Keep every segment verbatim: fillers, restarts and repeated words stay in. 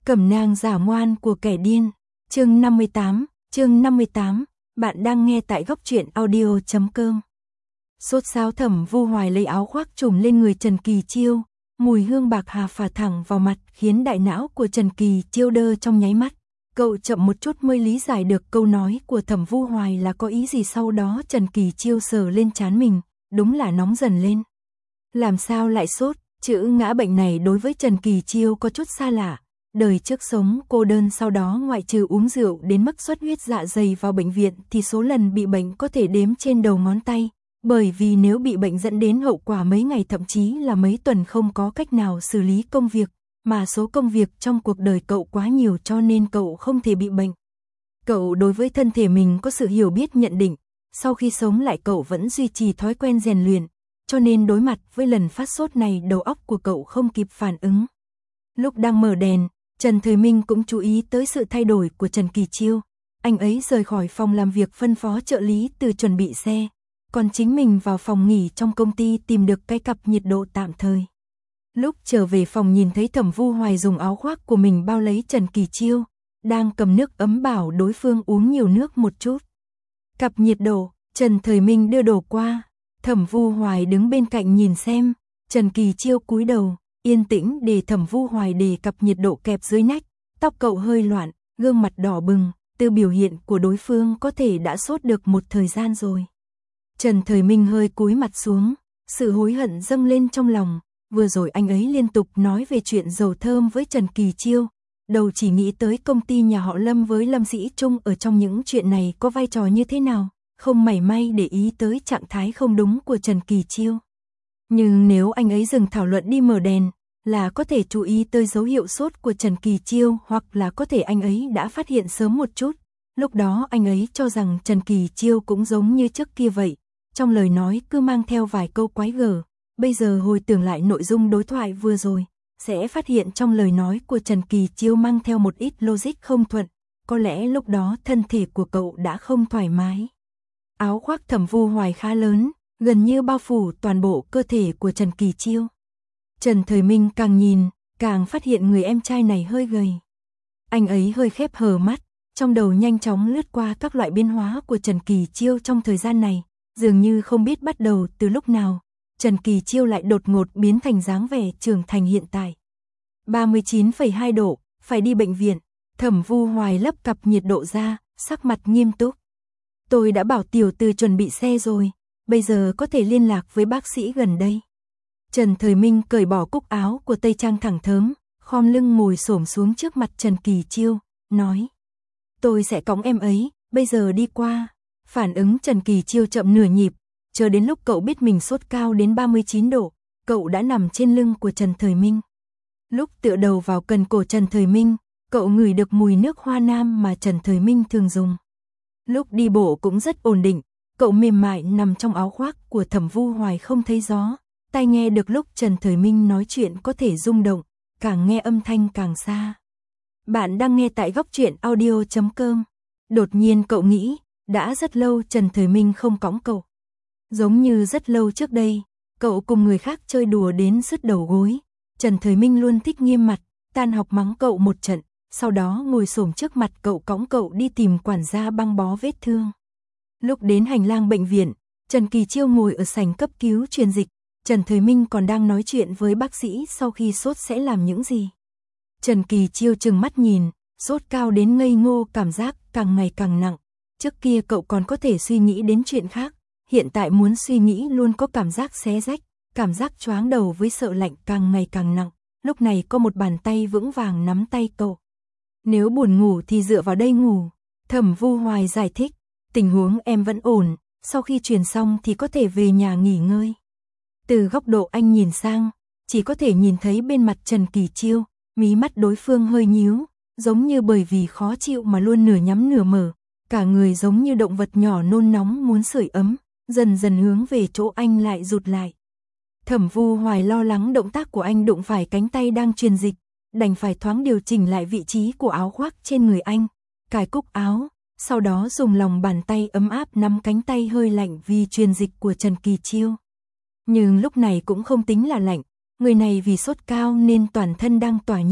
Cẩm nang giả ngoan của kẻ điên. Chương năm mươi tám, chương năm mươi tám, bạn đang nghe tại góc truyện audio chấm com. Sốt sáo Thẩm Vu Hoài lấy áo khoác trùm lên người Trần Kỳ Chiêu, mùi hương bạc hà phả thẳng vào mặt khiến đại não của Trần Kỳ Chiêu đơ trong nháy mắt. Cậu chậm một chút mới lý giải được câu nói của Thẩm Vu Hoài là có ý gì. Sau đó Trần Kỳ Chiêu sờ lên trán mình, đúng là nóng dần lên. Làm sao lại sốt? Chữ ngã bệnh này đối với Trần Kỳ Chiêu có chút xa lạ. Đời trước sống cô đơn, sau đó ngoại trừ uống rượu đến mức xuất huyết dạ dày vào bệnh viện thì số lần bị bệnh có thể đếm trên đầu ngón tay. Bởi vì nếu bị bệnh dẫn đến hậu quả mấy ngày thậm chí là mấy tuần không có cách nào xử lý công việc, mà số công việc trong cuộc đời cậu quá nhiều cho nên cậu không thể bị bệnh. Cậu đối với thân thể mình có sự hiểu biết nhận định, sau khi sống lại cậu vẫn duy trì thói quen rèn luyện, cho nên đối mặt với lần phát sốt này đầu óc của cậu không kịp phản ứng. Lúc đang mở đèn, Trần Thời Minh cũng chú ý tới sự thay đổi của Trần Kỳ Chiêu. Anh ấy rời khỏi phòng làm việc phân phó trợ lý từ chuẩn bị xe, còn chính mình vào phòng nghỉ trong công ty tìm được cái cặp nhiệt độ tạm thời. Lúc trở về phòng nhìn thấy Thẩm Vu Hoài dùng áo khoác của mình bao lấy Trần Kỳ Chiêu, đang cầm nước ấm bảo đối phương uống nhiều nước một chút. Cặp nhiệt độ, Trần Thời Minh đưa đồ qua, Thẩm Vu Hoài đứng bên cạnh nhìn xem, Trần Kỳ Chiêu cúi đầu, yên tĩnh để Thẩm Vu Hoài để cặp nhiệt độ kẹp dưới nách, tóc cậu hơi loạn, gương mặt đỏ bừng, từ biểu hiện của đối phương có thể đã sốt được một thời gian rồi. Trần Thời Minh hơi cúi mặt xuống, sự hối hận dâng lên trong lòng, vừa rồi anh ấy liên tục nói về chuyện dầu thơm với Trần Kỳ Chiêu, đầu chỉ nghĩ tới công ty nhà họ Lâm với Lâm Sĩ Trung ở trong những chuyện này có vai trò như thế nào, không mảy may để ý tới trạng thái không đúng của Trần Kỳ Chiêu. Nhưng nếu anh ấy dừng thảo luận đi mở đèn, là có thể chú ý tới dấu hiệu sốt của Trần Kỳ Chiêu, hoặc là có thể anh ấy đã phát hiện sớm một chút. Lúc đó anh ấy cho rằng Trần Kỳ Chiêu cũng giống như trước kia vậy, trong lời nói cứ mang theo vài câu quái gở. Bây giờ hồi tưởng lại nội dung đối thoại vừa rồi, sẽ phát hiện trong lời nói của Trần Kỳ Chiêu mang theo một ít logic không thuận, có lẽ lúc đó thân thể của cậu đã không thoải mái. Áo khoác Thẩm Vu Hoài khá lớn, gần như bao phủ toàn bộ cơ thể của Trần Kỳ Chiêu. Trần Thời Minh càng nhìn, càng phát hiện người em trai này hơi gầy. Anh ấy hơi khép hờ mắt, trong đầu nhanh chóng lướt qua các loại biến hóa của Trần Kỳ Chiêu trong thời gian này, dường như không biết bắt đầu từ lúc nào, Trần Kỳ Chiêu lại đột ngột biến thành dáng vẻ trưởng thành hiện tại. ba mươi chín phẩy hai độ, phải đi bệnh viện. Thẩm Vu Hoài lấp cặp nhiệt độ ra, sắc mặt nghiêm túc. Tôi đã bảo tiểu từ chuẩn bị xe rồi, bây giờ có thể liên lạc với bác sĩ gần đây. Trần Thời Minh cởi bỏ cúc áo của tây trang thẳng thớm, khom lưng ngồi xổm xuống trước mặt Trần Kỳ Chiêu, nói: Tôi sẽ cõng em ấy, bây giờ đi qua. Phản ứng Trần Kỳ Chiêu chậm nửa nhịp, chờ đến lúc cậu biết mình sốt cao đến ba mươi chín độ, cậu đã nằm trên lưng của Trần Thời Minh. Lúc tựa đầu vào cần cổ Trần Thời Minh, cậu ngửi được mùi nước hoa nam mà Trần Thời Minh thường dùng. Lúc đi bộ cũng rất ổn định, cậu mềm mại nằm trong áo khoác của Thẩm Vu Hoài không thấy gió, tai nghe được lúc Trần Thời Minh nói chuyện có thể rung động, càng nghe âm thanh càng xa. Bạn đang nghe tại góc truyện audio chấm com. Đột nhiên cậu nghĩ, đã rất lâu Trần Thời Minh không cõng cậu. Giống như rất lâu trước đây, cậu cùng người khác chơi đùa đến sứt đầu gối. Trần Thời Minh luôn thích nghiêm mặt, tan học mắng cậu một trận, sau đó ngồi xổm trước mặt cậu cõng cậu đi tìm quản gia băng bó vết thương. Lúc đến hành lang bệnh viện, Trần Kỳ Chiêu ngồi ở sảnh cấp cứu truyền dịch, Trần Thời Minh còn đang nói chuyện với bác sĩ sau khi sốt sẽ làm những gì. Trần Kỳ Chiêu trừng mắt nhìn, sốt cao đến ngây ngô, cảm giác càng ngày càng nặng. Trước kia cậu còn có thể suy nghĩ đến chuyện khác, hiện tại muốn suy nghĩ luôn có cảm giác xé rách, cảm giác choáng đầu với sợ lạnh càng ngày càng nặng. Lúc này có một bàn tay vững vàng nắm tay cậu. Nếu buồn ngủ thì dựa vào đây ngủ. Thẩm Vu Hoài giải thích, tình huống em vẫn ổn, sau khi truyền xong thì có thể về nhà nghỉ ngơi. Từ góc độ anh nhìn sang, chỉ có thể nhìn thấy bên mặt Trần Kỳ Chiêu, mí mắt đối phương hơi nhíu, giống như bởi vì khó chịu mà luôn nửa nhắm nửa mở, cả người giống như động vật nhỏ nôn nóng muốn sưởi ấm, dần dần hướng về chỗ anh lại rụt lại. Thẩm Vu Hoài lo lắng động tác của anh đụng phải cánh tay đang truyền dịch, đành phải thoáng điều chỉnh lại vị trí của áo khoác trên người anh, cài cúc áo, sau đó dùng lòng bàn tay ấm áp nắm cánh tay hơi lạnh vì truyền dịch của Trần Kỳ Chiêu. Nhưng lúc này cũng không tính là lạnh, người này vì sốt cao nên toàn thân đang tỏa nhiệt,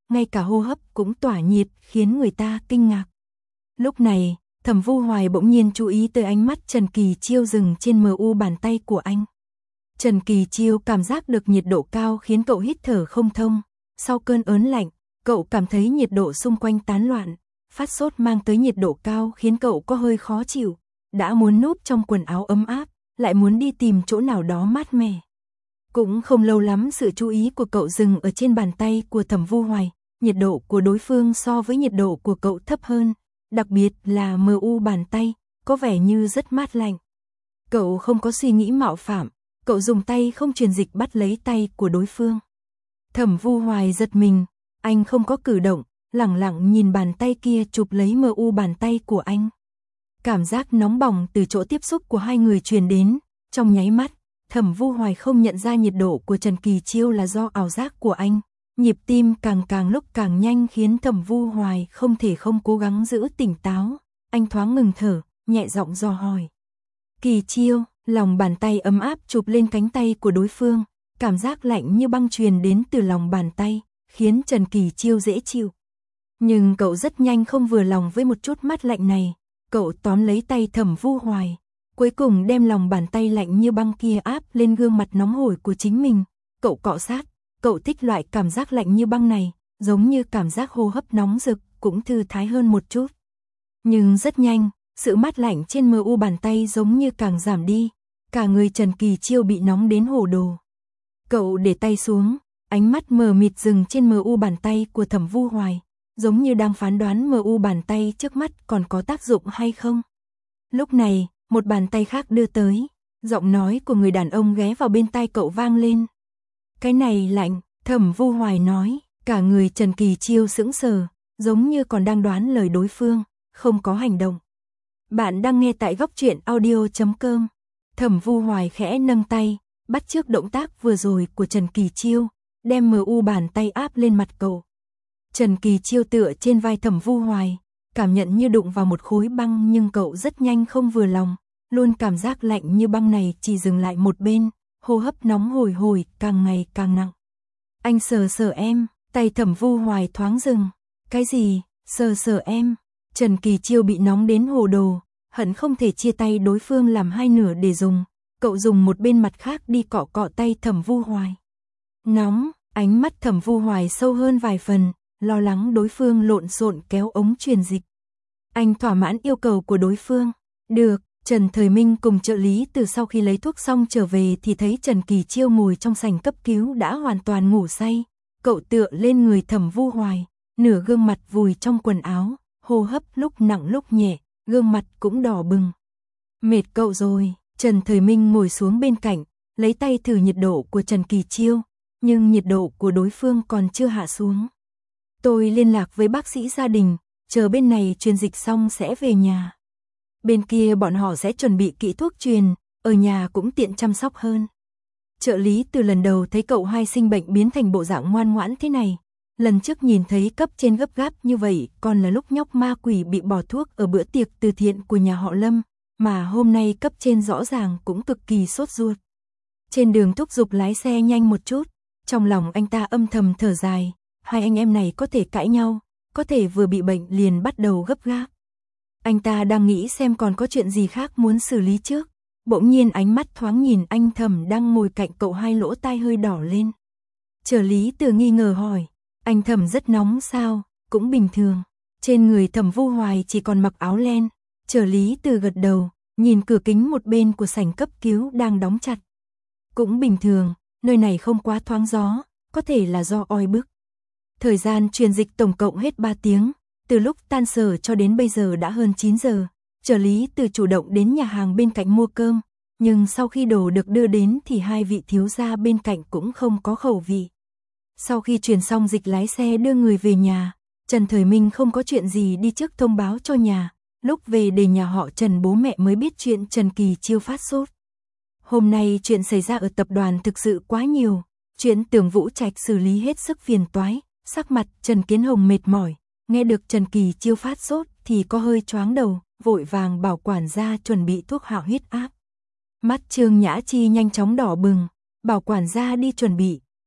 ngay cả hô hấp cũng tỏa nhiệt khiến người ta kinh ngạc. Lúc này, Thẩm Vu Hoài bỗng nhiên chú ý tới ánh mắt Trần Kỳ Chiêu dừng trên mờ u bàn tay của anh. Trần Kỳ Chiêu cảm giác được nhiệt độ cao khiến cậu hít thở không thông. Sau cơn ớn lạnh, cậu cảm thấy nhiệt độ xung quanh tán loạn. Phát sốt mang tới nhiệt độ cao khiến cậu có hơi khó chịu. Đã muốn núp trong quần áo ấm áp, lại muốn đi tìm chỗ nào đó mát mẻ. Cũng không lâu lắm sự chú ý của cậu dừng ở trên bàn tay của Thẩm Vu Hoài. Nhiệt độ của đối phương so với nhiệt độ của cậu thấp hơn. Đặc biệt là mờ u bàn tay, có vẻ như rất mát lạnh. Cậu không có suy nghĩ mạo phạm, cậu dùng tay không truyền dịch bắt lấy tay của đối phương. Thẩm Vu Hoài giật mình, anh không có cử động, lẳng lặng nhìn bàn tay kia chụp lấy mờ u bàn tay của anh. Cảm giác nóng bỏng từ chỗ tiếp xúc của hai người truyền đến, trong nháy mắt, Thẩm Vu Hoài không nhận ra nhiệt độ của Trần Kỳ Chiêu là do ảo giác của anh. Nhịp tim càng càng lúc càng nhanh khiến Thẩm Vu Hoài không thể không cố gắng giữ tỉnh táo. Anh thoáng ngừng thở, nhẹ giọng dò hỏi. Kỳ Chiêu, lòng bàn tay ấm áp chụp lên cánh tay của đối phương, cảm giác lạnh như băng truyền đến từ lòng bàn tay, khiến Trần Kỳ Chiêu dễ chịu. Nhưng cậu rất nhanh không vừa lòng với một chút mát lạnh này, cậu tóm lấy tay Thẩm Vu Hoài, cuối cùng đem lòng bàn tay lạnh như băng kia áp lên gương mặt nóng hổi của chính mình. Cậu cọ sát, cậu thích loại cảm giác lạnh như băng này, giống như cảm giác hô hấp nóng rực, cũng thư thái hơn một chút. Nhưng rất nhanh, sự mát lạnh trên mờ u bàn tay giống như càng giảm đi, cả người Trần Kỳ Chiêu bị nóng đến hổ đồ. Cậu để tay xuống, ánh mắt mờ mịt dừng trên mờ u bàn tay của Thẩm Vu Hoài, giống như đang phán đoán mờ u bàn tay trước mắt còn có tác dụng hay không. Lúc này, một bàn tay khác đưa tới, giọng nói của người đàn ông ghé vào bên tai cậu vang lên. Cái này lạnh, Thẩm Vu Hoài nói, cả người Trần Kỳ Chiêu sững sờ, giống như còn đang đoán lời đối phương, không có hành động. Bạn đang nghe tại góc truyện audio chấm com. Thẩm Vu Hoài khẽ nâng tay, bắt chước động tác vừa rồi của Trần Kỳ Chiêu, đem mờ u bàn tay áp lên mặt cậu. Trần Kỳ Chiêu tựa trên vai Thẩm Vu Hoài, cảm nhận như đụng vào một khối băng, nhưng cậu rất nhanh không vừa lòng, luôn cảm giác lạnh như băng này chỉ dừng lại một bên, hô hấp nóng hổi hổi càng ngày càng nặng. Anh sờ sờ em, tay Thẩm Vu Hoài thoáng dừng. Cái gì, sờ sờ em? Trần Kỳ Chiêu bị nóng đến hồ đồ, hận không thể chia tay đối phương làm hai nửa để dùng. Cậu dùng một bên mặt khác đi cọ cọ tay Thẩm Vu Hoài. Nóng, ánh mắt Thẩm Vu Hoài sâu hơn vài phần, lo lắng đối phương lộn xộn kéo ống truyền dịch. Anh thỏa mãn yêu cầu của đối phương. Được. Trần Thời Minh cùng trợ lý từ sau khi lấy thuốc xong trở về thì thấy Trần Kỳ Chiêu ngồi trong sảnh cấp cứu đã hoàn toàn ngủ say. Cậu tựa lên người Thẩm Vu Hoài, nửa gương mặt vùi trong quần áo, hô hấp lúc nặng lúc nhẹ, gương mặt cũng đỏ bừng. Mệt cậu rồi, Trần Thời Minh ngồi xuống bên cạnh, lấy tay thử nhiệt độ của Trần Kỳ Chiêu, nhưng nhiệt độ của đối phương còn chưa hạ xuống. Tôi liên lạc với bác sĩ gia đình, chờ bên này truyền dịch xong sẽ về nhà. Bên kia bọn họ sẽ chuẩn bị kỹ thuốc truyền, ở nhà cũng tiện chăm sóc hơn. Trợ lý từ lần đầu thấy cậu hai sinh bệnh biến thành bộ dạng ngoan ngoãn thế này. Lần trước nhìn thấy cấp trên gấp gáp như vậy còn là lúc nhóc ma quỷ bị bỏ thuốc ở bữa tiệc từ thiện của nhà họ Lâm, mà hôm nay cấp trên rõ ràng cũng cực kỳ sốt ruột. Trên đường thúc giục lái xe nhanh một chút, trong lòng anh ta âm thầm thở dài, hai anh em này có thể cãi nhau, có thể vừa bị bệnh liền bắt đầu gấp gáp. Anh ta đang nghĩ xem còn có chuyện gì khác muốn xử lý trước, bỗng nhiên ánh mắt thoáng nhìn anh Thẩm đang ngồi cạnh cậu, hai lỗ tai hơi đỏ lên. Trợ lý từ nghi ngờ hỏi, anh Thẩm rất nóng sao? Cũng bình thường. Trên người Thẩm Vu Hoài chỉ còn mặc áo len. Trợ lý từ gật đầu, nhìn cửa kính một bên của sảnh cấp cứu đang đóng chặt. Cũng bình thường, nơi này không quá thoáng gió, có thể là do oi bức. Thời gian truyền dịch tổng cộng hết ba tiếng. Từ lúc tan sở cho đến bây giờ đã hơn chín giờ, trợ lý từ chủ động đến nhà hàng bên cạnh mua cơm, nhưng sau khi đồ được đưa đến thì hai vị thiếu gia bên cạnh cũng không có khẩu vị. Sau khi truyền xong dịch lái xe đưa người về nhà, Trần Thời Minh không có chuyện gì đi trước thông báo cho nhà, lúc về để nhà họ Trần bố mẹ mới biết chuyện Trần Kỳ Chiêu phát sốt. Hôm nay chuyện xảy ra ở tập đoàn thực sự quá nhiều, chuyện Tưởng Vũ Trạch xử lý hết sức phiền toái, sắc mặt Trần Kiến Hồng mệt mỏi. Nghe được Trần Kỳ Chiêu phát sốt thì có hơi choáng đầu, vội vàng bảo quản gia chuẩn bị thuốc hạ huyết áp. Mắt Trương Nhã Chi nhanh chóng đỏ bừng, bảo quản gia đi chuẩn bị,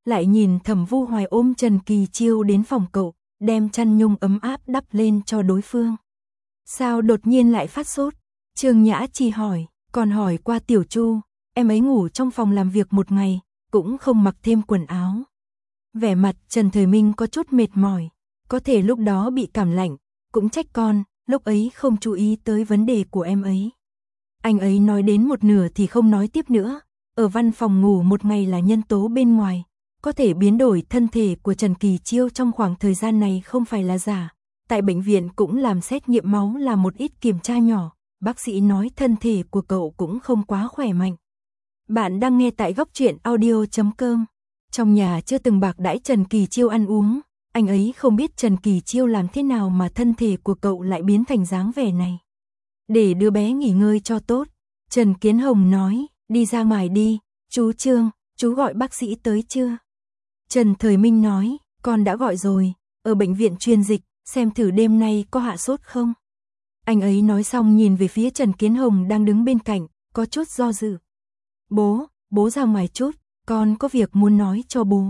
lại nhìn Thẩm Vu Hoài ôm Trần Kỳ Chiêu đến phòng cậu, đem chăn nhung ấm áp đắp lên cho đối phương. Sao đột nhiên lại phát sốt? Trương Nhã Chi hỏi, còn hỏi qua Tiểu Chu, em ấy ngủ trong phòng làm việc một ngày, cũng không mặc thêm quần áo. Vẻ mặt Trần Thời Minh có chút mệt mỏi, có thể lúc đó bị cảm lạnh, cũng trách con, lúc ấy không chú ý tới vấn đề của em ấy. Anh ấy nói đến một nửa thì không nói tiếp nữa, ở văn phòng ngủ một ngày là nhân tố bên ngoài, có thể biến đổi thân thể của Trần Kỳ Chiêu trong khoảng thời gian này không phải là giả. Tại bệnh viện cũng làm xét nghiệm máu là một ít kiểm tra nhỏ, bác sĩ nói thân thể của cậu cũng không quá khỏe mạnh. Bạn đang nghe tại góc truyện audio chấm com. Trong nhà chưa từng bạc đãi Trần Kỳ Chiêu ăn uống, anh ấy không biết Trần Kỳ Chiêu làm thế nào mà thân thể của cậu lại biến thành dáng vẻ này. Để đứa bé nghỉ ngơi cho tốt, Trần Kiến Hồng nói, đi ra ngoài đi, chú Trương, chú gọi bác sĩ tới chưa? Trần Thời Minh nói, con đã gọi rồi, ở bệnh viện truyền dịch, xem thử đêm nay có hạ sốt không. Anh ấy nói xong nhìn về phía Trần Kiến Hồng đang đứng bên cạnh, có chút do dự. Bố, bố ra ngoài chút, con có việc muốn nói cho bố.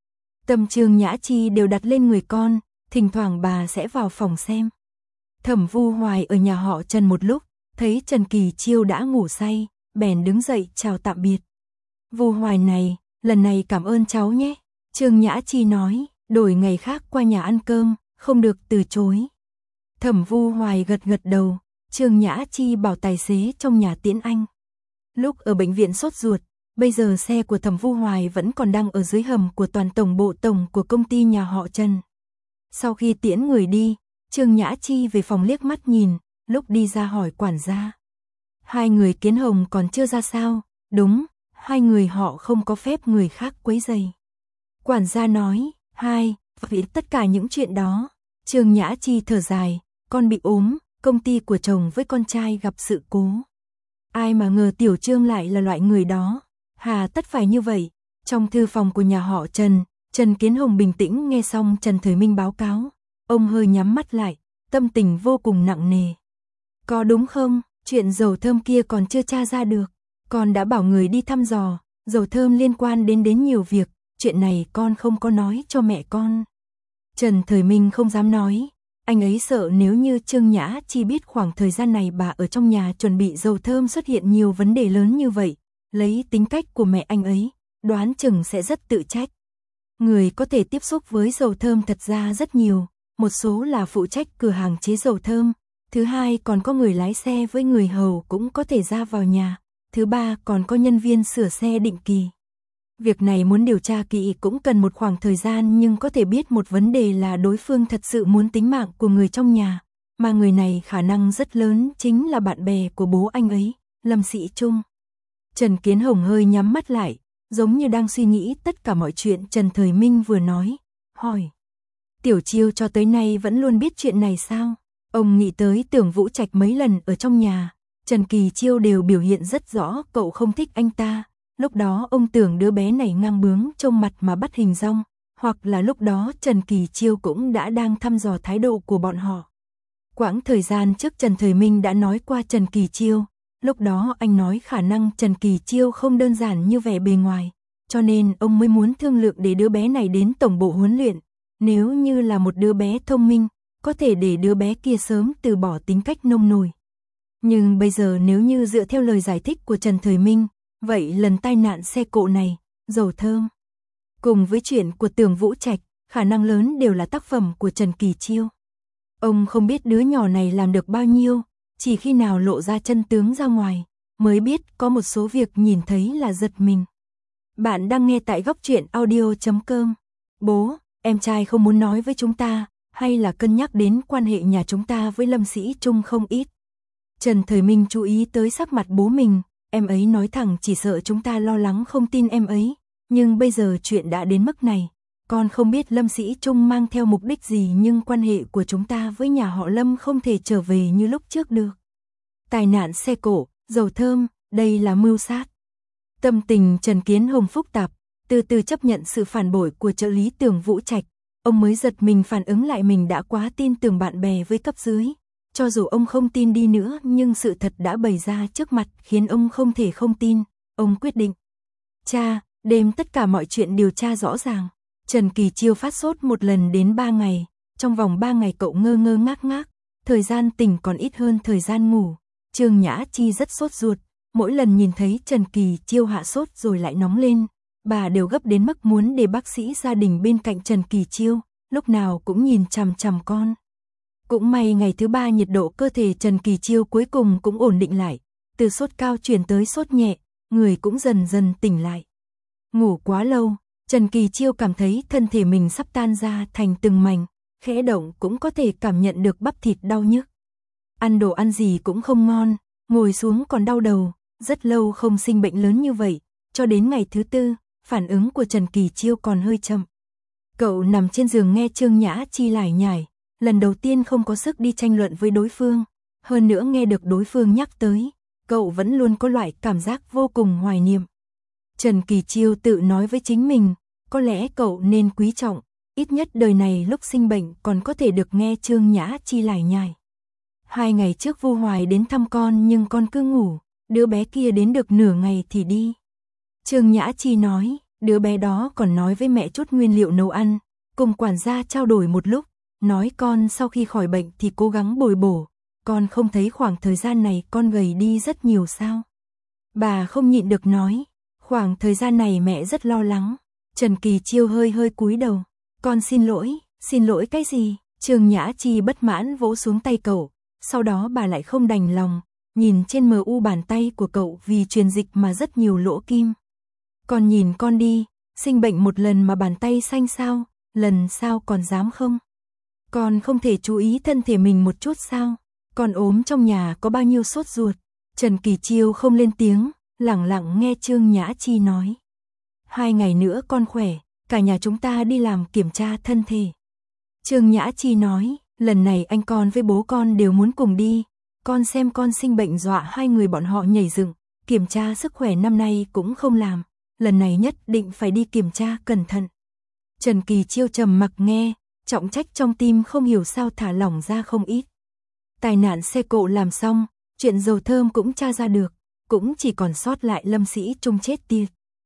Tâm Trương Nhã Chi đều đặt lên người con, thỉnh thoảng bà sẽ vào phòng xem. Thẩm Vu Hoài ở nhà họ Trần một lúc, thấy Trần Kỳ Chiêu đã ngủ say, bèn đứng dậy chào tạm biệt. Vu Hoài này, lần này cảm ơn cháu nhé. Trương Nhã Chi nói, đổi ngày khác qua nhà ăn cơm, không được từ chối. Thẩm Vu Hoài gật gật đầu, Trương Nhã Chi bảo tài xế trong nhà tiễn anh. Lúc ở bệnh viện sốt ruột, bây giờ xe của Thẩm Vu Hoài vẫn còn đang ở dưới hầm của toàn tổng bộ tổng của công ty nhà họ Trần. Sau khi tiễn người đi, Trương Nhã Chi về phòng liếc mắt nhìn, lúc đi ra hỏi quản gia. Hai người Kiến Hồng còn chưa ra sao? Đúng, hai người họ không có phép người khác quấy rầy. Quản gia nói, hai, vì tất cả những chuyện đó. Trương Nhã Chi thở dài, con bị ốm, công ty của chồng với con trai gặp sự cố. Ai mà ngờ Tiểu Trương lại là loại người đó, hà tất phải như vậy. Trong thư phòng của nhà họ Trần, Trần Kiến Hồng bình tĩnh nghe xong Trần Thời Minh báo cáo. Ông hơi nhắm mắt lại, tâm tình vô cùng nặng nề. Có đúng không, chuyện dầu thơm kia còn chưa tra ra được. Con đã bảo người đi thăm dò, dầu thơm liên quan đến đến nhiều việc, chuyện này con không có nói cho mẹ con. Trần Thời Minh không dám nói, anh ấy sợ nếu như Trương Nhã Chi biết khoảng thời gian này bà ở trong nhà chuẩn bị dầu thơm xuất hiện nhiều vấn đề lớn như vậy, lấy tính cách của mẹ anh ấy, đoán chừng sẽ rất tự trách. Người có thể tiếp xúc với dầu thơm thật ra rất nhiều, một số là phụ trách cửa hàng chế dầu thơm, thứ hai còn có người lái xe với người hầu cũng có thể ra vào nhà, thứ ba còn có nhân viên sửa xe định kỳ. Việc này muốn điều tra kỹ cũng cần một khoảng thời gian, nhưng có thể biết một vấn đề là đối phương thật sự muốn tính mạng của người trong nhà, mà người này khả năng rất lớn chính là bạn bè của bố anh ấy, Lâm Sĩ Trung. Trần Kiến Hồng hơi nhắm mắt lại, giống như đang suy nghĩ tất cả mọi chuyện Trần Thời Minh vừa nói, hỏi. Tiểu Chiêu cho tới nay vẫn luôn biết chuyện này sao? Ông nghĩ tới Tưởng Vũ Trạch mấy lần ở trong nhà, Trần Kỳ Chiêu đều biểu hiện rất rõ cậu không thích anh ta. Lúc đó ông tưởng đứa bé này ngang bướng trông mặt mà bắt hình dong, hoặc là lúc đó Trần Kỳ Chiêu cũng đã đang thăm dò thái độ của bọn họ. Quãng thời gian trước Trần Thời Minh đã nói qua Trần Kỳ Chiêu, lúc đó anh nói khả năng Trần Kỳ Chiêu không đơn giản như vẻ bề ngoài, cho nên ông mới muốn thương lượng để đứa bé này đến tổng bộ huấn luyện, nếu như là một đứa bé thông minh, có thể để đứa bé kia sớm từ bỏ tính cách nông nổi. Nhưng bây giờ nếu như dựa theo lời giải thích của Trần Thời Minh, vậy lần tai nạn xe cộ này, dầu thơm, cùng với chuyện của Tưởng Vũ Trạch, khả năng lớn đều là tác phẩm của Trần Kỳ Chiêu. Ông không biết đứa nhỏ này làm được bao nhiêu, chỉ khi nào lộ ra chân tướng ra ngoài, mới biết có một số việc nhìn thấy là giật mình. Bạn đang nghe tại góc truyện audio chấm com. Bố, em trai không muốn nói với chúng ta, hay là cân nhắc đến quan hệ nhà chúng ta với Lâm Sĩ Trung không ít. Trần Thời Minh chú ý tới sắc mặt bố mình. Em ấy nói thẳng chỉ sợ chúng ta lo lắng không tin em ấy, nhưng bây giờ chuyện đã đến mức này, con không biết Lâm Sĩ Trung mang theo mục đích gì, nhưng quan hệ của chúng ta với nhà họ Lâm không thể trở về như lúc trước được. Tai nạn xe cộ, dầu thơm, đây là mưu sát. Tâm tình Trần Kiến Hồng phức tạp, từ từ chấp nhận sự phản bội của trợ lý Tưởng Vũ Trạch, ông mới giật mình phản ứng lại mình đã quá tin tưởng bạn bè với cấp dưới. Cho dù ông không tin đi nữa, nhưng sự thật đã bày ra trước mặt khiến ông không thể không tin. Ông quyết định. Cha, đêm tất cả mọi chuyện điều tra rõ ràng. Trần Kỳ Chiêu phát sốt một lần đến ba ngày, trong vòng ba ngày cậu ngơ ngơ ngác ngác, thời gian tỉnh còn ít hơn thời gian ngủ. Trương Nhã Chi rất sốt ruột, mỗi lần nhìn thấy Trần Kỳ Chiêu hạ sốt rồi lại nóng lên, bà đều gấp đến mức muốn để bác sĩ gia đình bên cạnh Trần Kỳ Chiêu, lúc nào cũng nhìn chằm chằm con. Cũng may ngày thứ ba nhiệt độ cơ thể Trần Kỳ Chiêu cuối cùng cũng ổn định lại, từ sốt cao chuyển tới sốt nhẹ, người cũng dần dần tỉnh lại. Ngủ quá lâu, Trần Kỳ Chiêu cảm thấy thân thể mình sắp tan ra thành từng mảnh, khẽ động cũng có thể cảm nhận được bắp thịt đau nhức. Ăn đồ ăn gì cũng không ngon, ngồi xuống còn đau đầu, rất lâu không sinh bệnh lớn như vậy, cho đến ngày thứ tư, phản ứng của Trần Kỳ Chiêu còn hơi chậm. Cậu nằm trên giường nghe Trương Nhã Chi lải nhải, lần đầu tiên không có sức đi tranh luận với đối phương, hơn nữa nghe được đối phương nhắc tới, cậu vẫn luôn có loại cảm giác vô cùng hoài niệm. Trần Kỳ Chiêu tự nói với chính mình, có lẽ cậu nên quý trọng, ít nhất đời này lúc sinh bệnh còn có thể được nghe Trương Nhã Chi lải nhải. Hai ngày trước Vu Hoài đến thăm con nhưng con cứ ngủ, đứa bé kia đến được nửa ngày thì đi. Trương Nhã Chi nói, đứa bé đó còn nói với mẹ chút nguyên liệu nấu ăn, cùng quản gia trao đổi một lúc, nói con sau khi khỏi bệnh thì cố gắng bồi bổ, con không thấy khoảng thời gian này con gầy đi rất nhiều sao. Bà không nhịn được nói, khoảng thời gian này mẹ rất lo lắng. Trần Kỳ Chiêu hơi hơi cúi đầu, con xin lỗi, xin lỗi cái gì? Trương Nhã Chi bất mãn vỗ xuống tay cậu, sau đó bà lại không đành lòng, nhìn trên mờ u bàn tay của cậu vì truyền dịch mà rất nhiều lỗ kim. Con nhìn con đi, sinh bệnh một lần mà bàn tay xanh sao, lần sau còn dám không? Con không thể chú ý thân thể mình một chút sao? Con ốm trong nhà có bao nhiêu sốt ruột? Trần Kỳ Chiêu không lên tiếng, lặng lặng nghe Trương Nhã Chi nói. Hai ngày nữa con khỏe, cả nhà chúng ta đi làm kiểm tra thân thể. Trương Nhã Chi nói, lần này anh con với bố con đều muốn cùng đi, con xem con sinh bệnh dọa hai người bọn họ nhảy dựng, kiểm tra sức khỏe năm nay cũng không làm, lần này nhất định phải đi kiểm tra cẩn thận. Trần Kỳ Chiêu trầm mặc nghe, trọng trách trong tim không hiểu sao thả lỏng ra không ít. Tai nạn xe cộ làm xong, chuyện dầu thơm cũng tra ra được, cũng chỉ còn sót lại Lâm Sĩ Trung chết tiệt.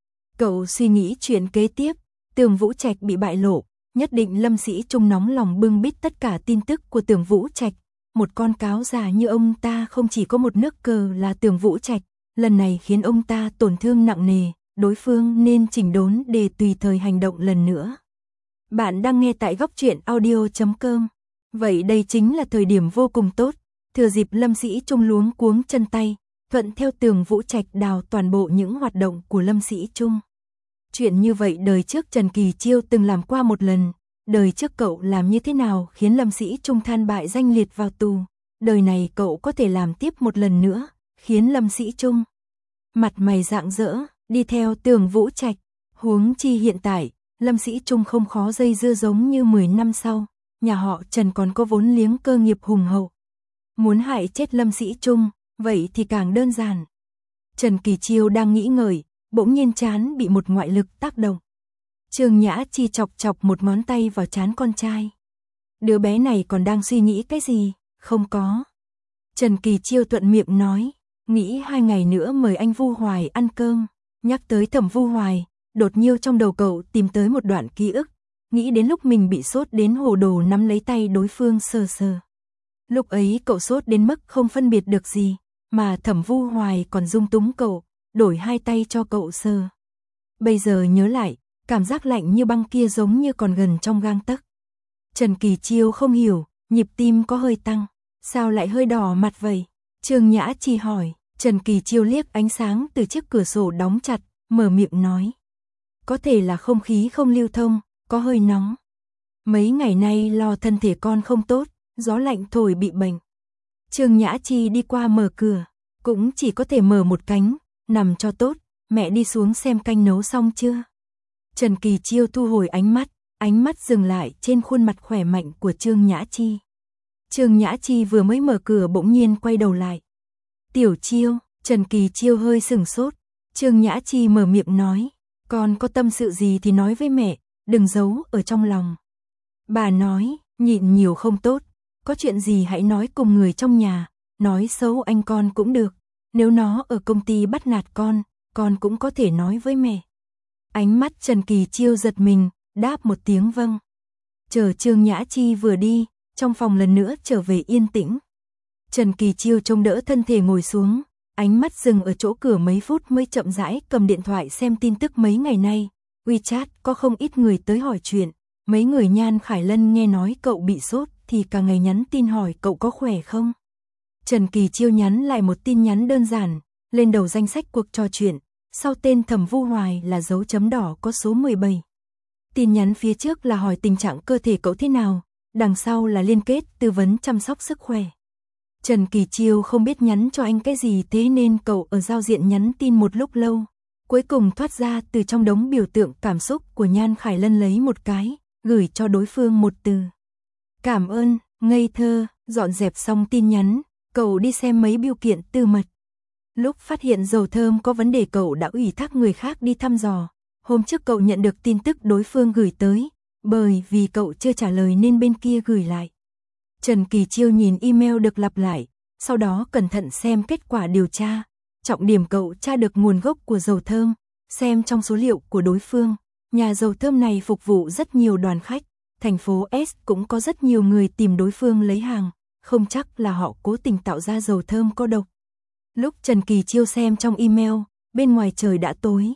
Cậu suy nghĩ chuyện kế tiếp, Tường Vũ Trạch bị bại lộ, nhất định Lâm Sĩ Trung nóng lòng bưng bít tất cả tin tức của Tường Vũ Trạch. Một con cáo già như ông ta không chỉ có một nước cờ là Tường Vũ Trạch, lần này khiến ông ta tổn thương nặng nề, đối phương nên chỉnh đốn để tùy thời hành động lần nữa. Bạn đang nghe tại góc truyện audio chấm com. Vậy đây chính là thời điểm vô cùng tốt, thừa dịp Lâm Sĩ Trung luống cuống chân tay, thuận theo Tường Vũ Trạch đào toàn bộ những hoạt động của Lâm Sĩ Trung. Chuyện như vậy đời trước Trần Kỳ Chiêu từng làm qua một lần, đời trước cậu làm như thế nào khiến Lâm Sĩ Trung than bại danh liệt vào tù, đời này cậu có thể làm tiếp một lần nữa, khiến Lâm Sĩ Trung mặt mày rạng rỡ, đi theo Tường Vũ Trạch. Huống chi hiện tại, Lâm Sĩ Trung không khó dây dưa giống như mười năm sau, nhà họ Trần còn có vốn liếng cơ nghiệp hùng hậu. Muốn hại chết Lâm Sĩ Trung, vậy thì càng đơn giản. Trần Kỳ Chiêu đang nghĩ ngợi, bỗng nhiên trán bị một ngoại lực tác động. Trương Nhã Chi chọc chọc một ngón tay vào trán con trai. Đứa bé này còn đang suy nghĩ cái gì? Không có. Trần Kỳ Chiêu thuận miệng nói, nghĩ hai ngày nữa mời anh Vu Hoài ăn cơm. Nhắc tới Thẩm Vu Hoài, đột nhiên trong đầu cậu tìm tới một đoạn ký ức, nghĩ đến lúc mình bị sốt đến hồ đồ nắm lấy tay đối phương sờ sờ. Lúc ấy cậu sốt đến mức không phân biệt được gì, mà Thẩm Vu Hoài còn dung túng cậu, đổi hai tay cho cậu sờ. Bây giờ nhớ lại, cảm giác lạnh như băng kia giống như còn gần trong gang tấc. Trần Kỳ Chiêu không hiểu, nhịp tim có hơi tăng, sao lại hơi đỏ mặt vậy? Trương Nhã Chi hỏi. Trần Kỳ Chiêu liếc ánh sáng từ chiếc cửa sổ đóng chặt, mở miệng nói. Có thể là không khí không lưu thông, có hơi nóng. Mấy ngày nay lo thân thể con không tốt, gió lạnh thổi bị bệnh. Trương Nhã Chi đi qua mở cửa, cũng chỉ có thể mở một cánh, nằm cho tốt, mẹ đi xuống xem canh nấu xong chưa. Trần Kỳ Chiêu thu hồi ánh mắt, ánh mắt dừng lại trên khuôn mặt khỏe mạnh của Trương Nhã Chi. Trương Nhã Chi vừa mới mở cửa bỗng nhiên quay đầu lại. Tiểu Chiêu, Trần Kỳ Chiêu hơi sửng sốt, Trương Nhã Chi mở miệng nói, con có tâm sự gì thì nói với mẹ, đừng giấu ở trong lòng. Bà nói, nhịn nhiều không tốt, có chuyện gì hãy nói cùng người trong nhà, nói xấu anh con cũng được, nếu nó ở công ty bắt nạt con, con cũng có thể nói với mẹ. Ánh mắt Trần Kỳ Chiêu giật mình, đáp một tiếng vâng. Chờ Trương Nhã Chi vừa đi, trong phòng lần nữa trở về yên tĩnh. Trần Kỳ Chiêu trông đỡ thân thể ngồi xuống, ánh mắt dừng ở chỗ cửa mấy phút mới chậm rãi cầm điện thoại xem tin tức mấy ngày nay. WeChat có không ít người tới hỏi chuyện, mấy người Nhan Khải Lân nghe nói cậu bị sốt thì cả ngày nhắn tin hỏi cậu có khỏe không. Trần Kỳ Chiêu nhắn lại một tin nhắn đơn giản, lên đầu danh sách cuộc trò chuyện, sau tên Thẩm Vu Hoài là dấu chấm đỏ có số mười bảy. Tin nhắn phía trước là hỏi tình trạng cơ thể cậu thế nào, đằng sau là liên kết tư vấn chăm sóc sức khỏe. Trần Kỳ Chiêu không biết nhắn cho anh cái gì thế nên cậu ở giao diện nhắn tin một lúc lâu. Cuối cùng thoát ra từ trong đống biểu tượng cảm xúc của Nhan Khải Lân lấy một cái, gửi cho đối phương một từ. Cảm ơn, ngây thơ, dọn dẹp xong tin nhắn, cậu đi xem mấy bưu kiện tư mật. Lúc phát hiện dầu thơm có vấn đề cậu đã ủy thác người khác đi thăm dò. Hôm trước cậu nhận được tin tức đối phương gửi tới, bởi vì cậu chưa trả lời nên bên kia gửi lại. Trần Kỳ Chiêu nhìn email được lặp lại, sau đó cẩn thận xem kết quả điều tra. Trọng điểm cậu tra được nguồn gốc của dầu thơm, xem trong số liệu của đối phương. Nhà dầu thơm này phục vụ rất nhiều đoàn khách, thành phố S cũng có rất nhiều người tìm đối phương lấy hàng, không chắc là họ cố tình tạo ra dầu thơm có độc. Lúc Trần Kỳ Chiêu xem trong email, bên ngoài trời đã tối.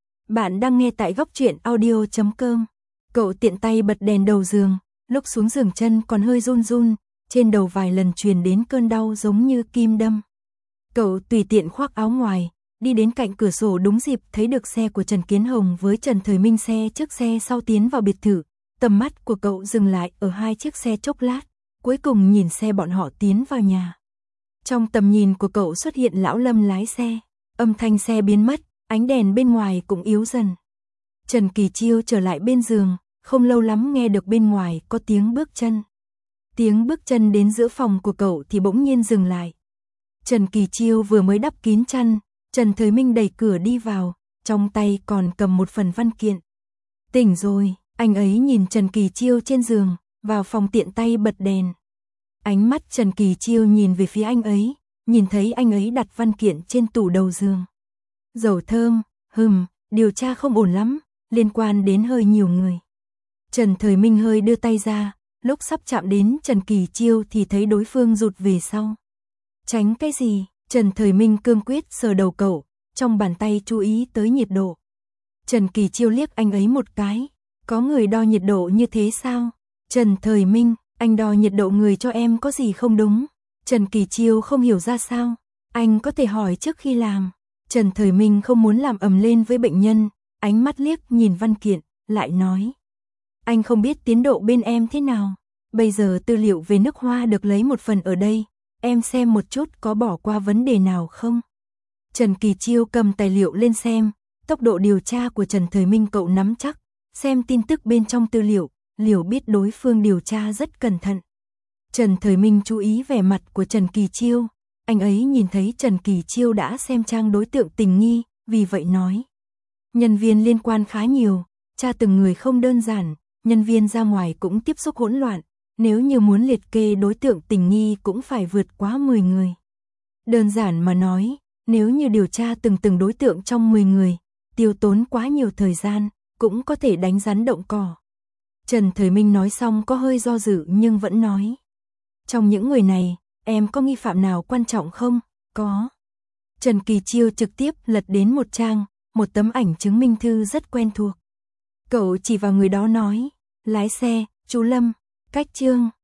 Bạn đang nghe tại góc truyện audio chấm com. Cậu tiện tay bật đèn đầu giường, lúc xuống giường chân còn hơi run run, trên đầu vài lần truyền đến cơn đau giống như kim đâm. Cậu tùy tiện khoác áo ngoài, đi đến cạnh cửa sổ đúng dịp thấy được xe của Trần Kiến Hồng với Trần Thời Minh xe trước xe sau tiến vào biệt thự. Tầm mắt của cậu dừng lại ở hai chiếc xe chốc lát, cuối cùng nhìn xe bọn họ tiến vào nhà. Trong tầm nhìn của cậu xuất hiện Lão Lâm lái xe, âm thanh xe biến mất, ánh đèn bên ngoài cũng yếu dần. Trần Kỳ Chiêu trở lại bên giường, không lâu lắm nghe được bên ngoài có tiếng bước chân. Tiếng bước chân đến giữa phòng của cậu thì bỗng nhiên dừng lại. Trần Kỳ Chiêu vừa mới đắp kín chăn, Trần Thời Minh đẩy cửa đi vào, trong tay còn cầm một phần văn kiện. Tỉnh rồi, anh ấy nhìn Trần Kỳ Chiêu trên giường, vào phòng tiện tay bật đèn. Ánh mắt Trần Kỳ Chiêu nhìn về phía anh ấy, nhìn thấy anh ấy đặt văn kiện trên tủ đầu giường. Dầu thơm, hừm, điều tra không ổn lắm, liên quan đến hơi nhiều người. Trần Thời Minh hơi đưa tay ra, lúc sắp chạm đến Trần Kỳ Chiêu thì thấy đối phương rụt về sau. Tránh cái gì? Trần Thời Minh cương quyết sờ đầu cậu, trong bàn tay chú ý tới nhiệt độ. Trần Kỳ Chiêu liếc anh ấy một cái, có người đo nhiệt độ như thế sao? Trần Thời Minh, anh đo nhiệt độ người cho em có gì không đúng? Trần Kỳ Chiêu không hiểu ra sao, anh có thể hỏi trước khi làm. Trần Thời Minh không muốn làm ầm lên với bệnh nhân, ánh mắt liếc nhìn văn kiện, lại nói. Anh không biết tiến độ bên em thế nào, bây giờ tư liệu về nước hoa được lấy một phần ở đây, em xem một chút có bỏ qua vấn đề nào không? Trần Kỳ Chiêu cầm tài liệu lên xem, tốc độ điều tra của Trần Thời Minh cậu nắm chắc, xem tin tức bên trong tư liệu, liệu biết đối phương điều tra rất cẩn thận. Trần Thời Minh chú ý vẻ mặt của Trần Kỳ Chiêu, anh ấy nhìn thấy Trần Kỳ Chiêu đã xem trang đối tượng tình nghi, vì vậy nói. Nhân viên liên quan khá nhiều, tra từng người không đơn giản, nhân viên ra ngoài cũng tiếp xúc hỗn loạn, nếu như muốn liệt kê đối tượng tình nghi cũng phải vượt quá mười người. Đơn giản mà nói, nếu như điều tra từng từng đối tượng trong mười người, tiêu tốn quá nhiều thời gian, cũng có thể đánh rắn động cỏ. Trần Thời Minh nói xong có hơi do dự nhưng vẫn nói. Trong những người này, em có nghi phạm nào quan trọng không? Có. Trần Kỳ Chiêu trực tiếp lật đến một trang, một tấm ảnh chứng minh thư rất quen thuộc. Cậu chỉ vào người đó nói, lái xe, chú Lâm, cách Trương,